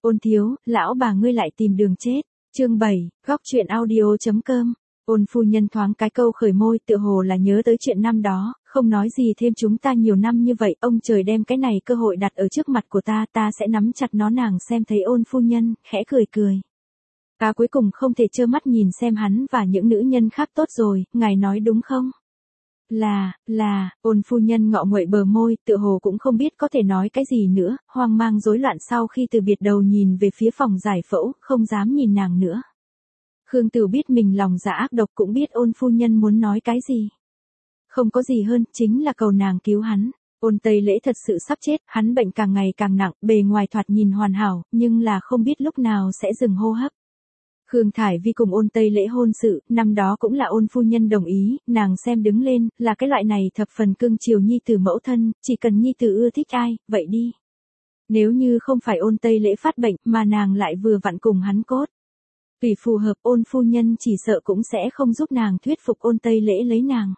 Ôn thiếu, lão bà ngươi lại tìm đường chết. Chương 7, góc chuyện audio.com. Ôn phu nhân thoáng cái câu khởi môi, tựa hồ là nhớ tới chuyện năm đó, không nói gì thêm. Chúng ta nhiều năm như vậy, ông trời đem cái này cơ hội đặt ở trước mặt của ta, ta sẽ nắm chặt nó. Nàng xem thấy ôn phu nhân, khẽ cười cười. Ta cuối cùng không thể trơ mắt nhìn xem hắn và những nữ nhân khác. Tốt rồi, ngài nói đúng không? Ôn phu nhân ngọ nguậy bờ môi, tựa hồ cũng không biết có thể nói cái gì nữa, hoang mang rối loạn sau khi từ biệt đầu nhìn về phía phòng giải phẫu, không dám nhìn nàng nữa. Khương Tửu biết mình lòng dạ ác độc, cũng biết ôn phu nhân muốn nói cái gì. Không có gì hơn, chính là cầu nàng cứu hắn. Ôn Tây Lễ thật sự sắp chết, hắn bệnh càng ngày càng nặng, bề ngoài thoạt nhìn hoàn hảo, nhưng là không biết lúc nào sẽ dừng hô hấp. Khương Thải Vi cùng ôn Tây Lễ hôn sự, năm đó cũng là ôn phu nhân đồng ý, nàng xem đứng lên, là cái loại này thập phần cưng chiều nhi tử mẫu thân, chỉ cần nhi tử ưa thích ai, vậy đi. Nếu như không phải ôn Tây Lễ phát bệnh, mà nàng lại vừa vặn cùng hắn cốt. Vì phù hợp, ôn phu nhân chỉ sợ cũng sẽ không giúp nàng thuyết phục ôn Tây Lễ lấy nàng.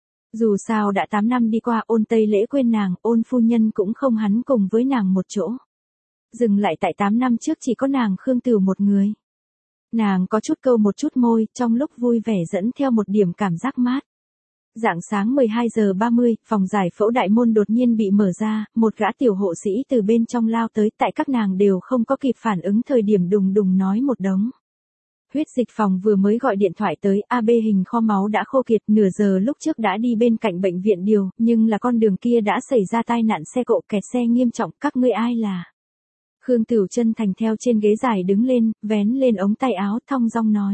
Dù sao đã 8 năm đi qua, ôn Tây Lễ quên nàng, ôn phu nhân cũng không hắn cùng với nàng một chỗ. Dừng lại tại 8 năm trước chỉ có nàng Khương Tửu một người. Nàng có chút câu một chút môi, trong lúc vui vẻ dẫn theo một điểm cảm giác mát. Rạng sáng 12:30, phòng giải phẫu đại môn đột nhiên bị mở ra, một gã tiểu hộ sĩ từ bên trong lao tới, tại các nàng đều không có kịp phản ứng thời điểm đùng đùng nói một đống. Huyết dịch phòng vừa mới gọi điện thoại tới, AB hình kho máu đã khô kiệt, nửa giờ lúc trước đã đi bên cạnh bệnh viện điều, nhưng là con đường kia đã xảy ra tai nạn xe cộ, kẹt xe nghiêm trọng. Các ngươi ai là? Khương Tửu chân thành theo trên ghế dài đứng lên, vén lên ống tay áo, thong dong nói.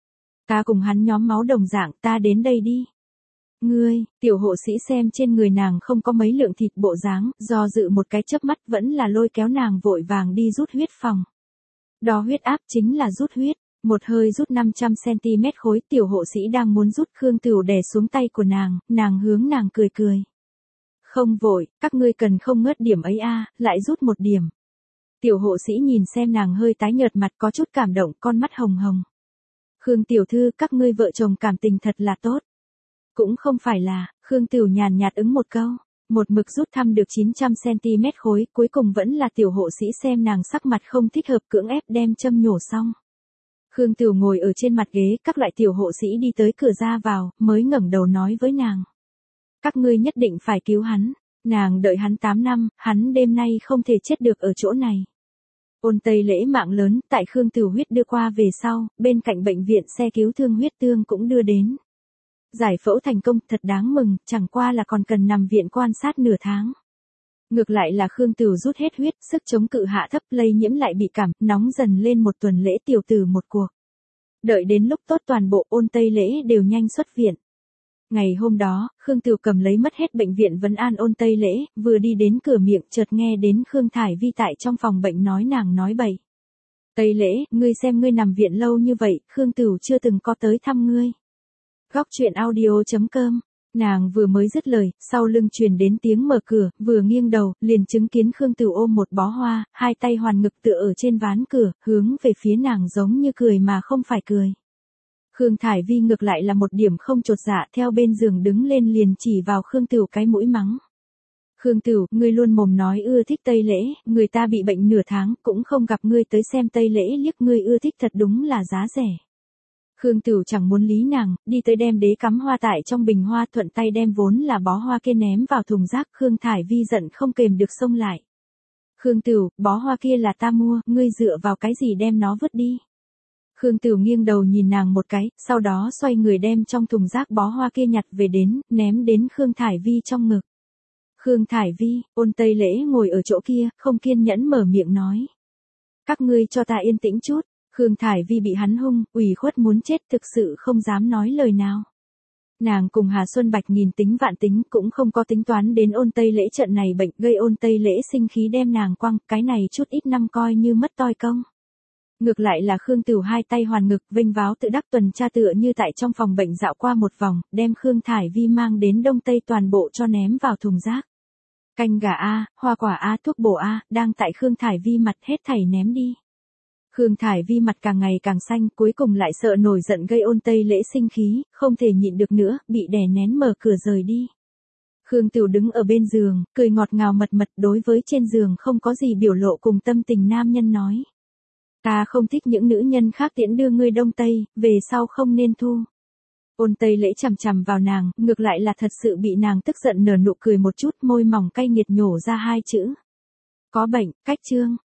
Ta cùng hắn nhóm máu đồng dạng, ta đến đây đi. Ngươi, tiểu hộ sĩ xem trên người nàng không có mấy lượng thịt bộ dáng, do dự một cái chớp mắt vẫn là lôi kéo nàng vội vàng đi rút huyết phòng. Đo huyết áp chính là rút huyết, một hơi rút 500cm khối. Tiểu hộ sĩ đang muốn rút, Khương Tửu đè xuống tay của nàng hướng nàng cười cười. Không vội, các ngươi cần không ngớt điểm ấy a, lại rút một điểm. Tiểu hộ sĩ nhìn xem nàng hơi tái nhợt mặt, có chút cảm động, con mắt hồng hồng. Khương tiểu thư, các ngươi vợ chồng cảm tình thật là tốt. Cũng không phải là, Khương Tửu nhàn nhạt ứng một câu, một mực rút thăm được 900cm khối, cuối cùng vẫn là tiểu hộ sĩ xem nàng sắc mặt không thích hợp cưỡng ép đem châm nhổ xong. Khương Tửu ngồi ở trên mặt ghế, các loại tiểu hộ sĩ đi tới cửa ra vào, mới ngẩng đầu nói với nàng. Các ngươi nhất định phải cứu hắn, nàng đợi hắn 8 năm, hắn đêm nay không thể chết được ở chỗ này. Ôn Tây Lễ mạng lớn, tại Khương Tửu huyết đưa qua về sau, bên cạnh bệnh viện xe cứu thương huyết tương cũng đưa đến. Giải phẫu thành công, thật đáng mừng, chẳng qua là còn cần nằm viện quan sát nửa tháng. Ngược lại là Khương Tửu rút hết huyết, sức chống cự hạ thấp, lây nhiễm lại bị cảm, nóng dần lên một tuần lễ tiểu tử một cuộc. Đợi đến lúc tốt toàn bộ Ôn Tây Lễ đều nhanh xuất viện. Ngày hôm đó, Khương Tửu cầm lấy mất hết bệnh viện vấn an Ôn Tây Lễ, vừa đi đến cửa miệng chợt nghe đến Khương Thải Vi tại trong phòng bệnh nói nàng nói bậy. Tây Lễ, ngươi xem ngươi nằm viện lâu như vậy, Khương Tửu chưa từng có tới thăm ngươi. Góc chuyện audio.com. Nàng vừa mới dứt lời, sau lưng truyền đến tiếng mở cửa, vừa nghiêng đầu, liền chứng kiến Khương Tửu ôm một bó hoa, hai tay hoàn ngực tựa ở trên ván cửa, hướng về phía nàng giống như cười mà không phải cười. Khương Thải Vi ngược lại là một điểm không chột dạ, theo bên giường đứng lên liền chỉ vào Khương Tửu cái mũi mắng. Khương Tửu, ngươi luôn mồm nói ưa thích Tây Lễ, người ta bị bệnh nửa tháng, cũng không gặp ngươi tới xem Tây Lễ liếc, ngươi ưa thích thật đúng là giá rẻ. Khương Tửu chẳng muốn lý nàng, đi tới đem đế cắm hoa tại trong bình hoa, thuận tay đem vốn là bó hoa kia ném vào thùng rác. Khương Thải Vi giận không kềm được xông lại. Khương Tửu, bó hoa kia là ta mua, ngươi dựa vào cái gì đem nó vứt đi. Khương Tửu nghiêng đầu nhìn nàng một cái, sau đó xoay người đem trong thùng rác bó hoa kia nhặt về đến, ném đến Khương Thải Vi trong ngực. Khương Thải Vi, Ôn Tây Lễ ngồi ở chỗ kia, không kiên nhẫn mở miệng nói. Các ngươi cho ta yên tĩnh chút. Khương Thải Vi bị hắn hung, ủy khuất muốn chết, thực sự không dám nói lời nào. Nàng cùng Hà Xuân Bạch nghìn tính vạn tính cũng không có tính toán đến Ôn Tây Lễ trận này bệnh, gây Ôn Tây Lễ sinh khí đem nàng quăng, cái này chút ít năm coi như mất toi công. Ngược lại là Khương Tửu hai tay hoàn ngực, vênh váo tự đắc tuần tra tựa như tại trong phòng bệnh dạo qua một vòng, đem Khương Thải Vi mang đến Đông Tây toàn bộ cho ném vào thùng rác. Canh gà A, hoa quả A, thuốc bổ A, đang tại Khương Thải Vi mặt hết thảy ném đi. Khương Thải Vi mặt càng ngày càng xanh, cuối cùng lại sợ nổi giận gây Ôn Tây Lễ sinh khí, không thể nhịn được nữa, bị đè nén mở cửa rời đi. Khương Tửu đứng ở bên giường, cười ngọt ngào mật mật đối với trên giường không có gì biểu lộ cùng tâm tình nam nhân nói. Ta không thích những nữ nhân khác tiễn đưa ngươi Đông Tây, về sau không nên thu. Ôn Tây Lễ chằm chằm vào nàng, ngược lại là thật sự bị nàng tức giận nở nụ cười một chút, môi mỏng cay nghiệt nhổ ra hai chữ. Có bệnh, cách chương.